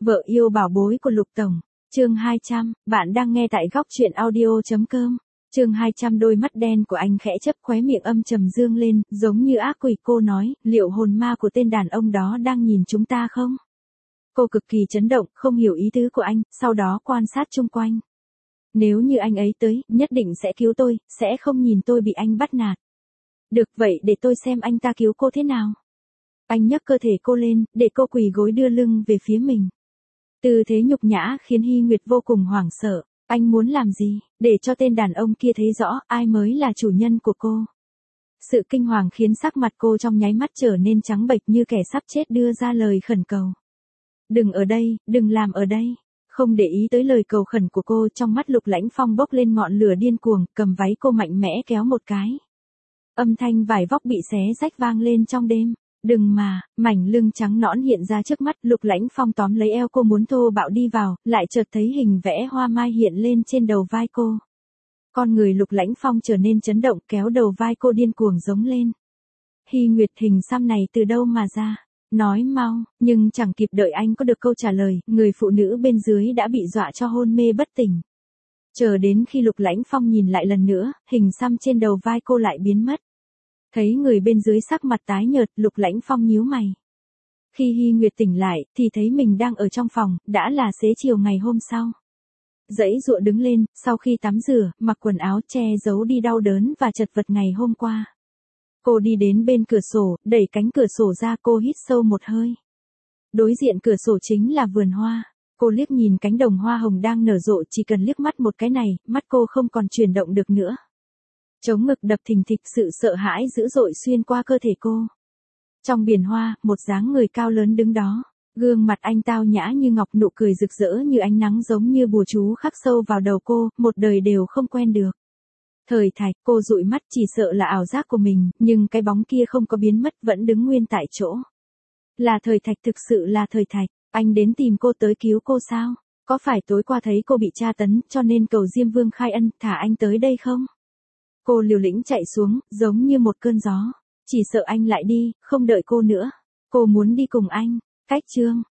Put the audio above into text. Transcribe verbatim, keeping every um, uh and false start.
Vợ yêu bảo bối của Lục Tổng, chương hai trăm, bạn đang nghe tại góc truyện audio.com. Chương hai trăm đôi mắt đen của anh khẽ chớp khóe miệng âm trầm dương lên, giống như ác quỷ cô nói, liệu hồn ma của tên đàn ông đó đang nhìn chúng ta không? Cô cực kỳ chấn động, không hiểu ý tứ của anh, sau đó quan sát chung quanh. Nếu như anh ấy tới, nhất định sẽ cứu tôi, sẽ không nhìn tôi bị anh bắt nạt. Được vậy để tôi xem anh ta cứu cô thế nào. Anh nhấc cơ thể cô lên, để cô quỳ gối đưa lưng về phía mình. Tư thế nhục nhã khiến Hy Nguyệt vô cùng hoảng sợ. Anh muốn làm gì, để cho tên đàn ông kia thấy rõ ai mới là chủ nhân của cô. Sự kinh hoàng khiến sắc mặt cô trong nháy mắt trở nên trắng bệch như kẻ sắp chết đưa ra lời khẩn cầu. Đừng ở đây, đừng làm ở đây. Không để ý tới lời cầu khẩn của cô, trong mắt Lục Lãnh Phong bốc lên ngọn lửa điên cuồng, cầm váy cô mạnh mẽ kéo một cái. Âm thanh vải vóc bị xé rách vang lên trong đêm. Đừng mà, mảnh lưng trắng nõn hiện ra trước mắt, Lục Lãnh Phong tóm lấy eo cô muốn thô bạo đi vào, lại chợt thấy hình vẽ hoa mai hiện lên trên đầu vai cô. Con người Lục Lãnh Phong trở nên chấn động, kéo đầu vai cô điên cuồng giống lên. Hy Nguyệt, hình xăm này từ đâu mà ra? Nói mau, nhưng chẳng kịp đợi anh có được câu trả lời, người phụ nữ bên dưới đã bị dọa cho hôn mê bất tỉnh. Chờ đến khi Lục Lãnh Phong nhìn lại lần nữa, hình xăm trên đầu vai cô lại biến mất. Thấy người bên dưới sắc mặt tái nhợt, Lục Lãnh Phong nhíu mày. Khi Hy Nguyệt tỉnh lại, thì thấy mình đang ở trong phòng, đã là xế chiều ngày hôm sau. Dãy dụa đứng lên, sau khi tắm rửa, mặc quần áo che giấu đi đau đớn và chật vật ngày hôm qua. Cô đi đến bên cửa sổ, đẩy cánh cửa sổ ra, cô hít sâu một hơi. Đối diện cửa sổ chính là vườn hoa. Cô liếc nhìn cánh đồng hoa hồng đang nở rộ, chỉ cần liếc mắt một cái này, mắt cô không còn chuyển động được nữa. Chống ngực đập thình thịch, sự sợ hãi dữ dội xuyên qua cơ thể cô. Trong biển hoa, một dáng người cao lớn đứng đó. Gương mặt anh tao nhã như ngọc, nụ cười rực rỡ như ánh nắng giống như bùa chú khắc sâu vào đầu cô, một đời đều không quen được. Thời Thạch, cô dụi mắt chỉ sợ là ảo giác của mình, nhưng cái bóng kia không có biến mất, vẫn đứng nguyên tại chỗ. Là Thời Thạch, thực sự là Thời Thạch, anh đến tìm cô tới cứu cô sao? Có phải tối qua thấy cô bị tra tấn, cho nên cầu Diêm Vương khai ân, thả anh tới đây không? Cô liều lĩnh chạy xuống, giống như một cơn gió. Chỉ sợ anh lại đi, không đợi cô nữa. Cô muốn đi cùng anh. Cách chương.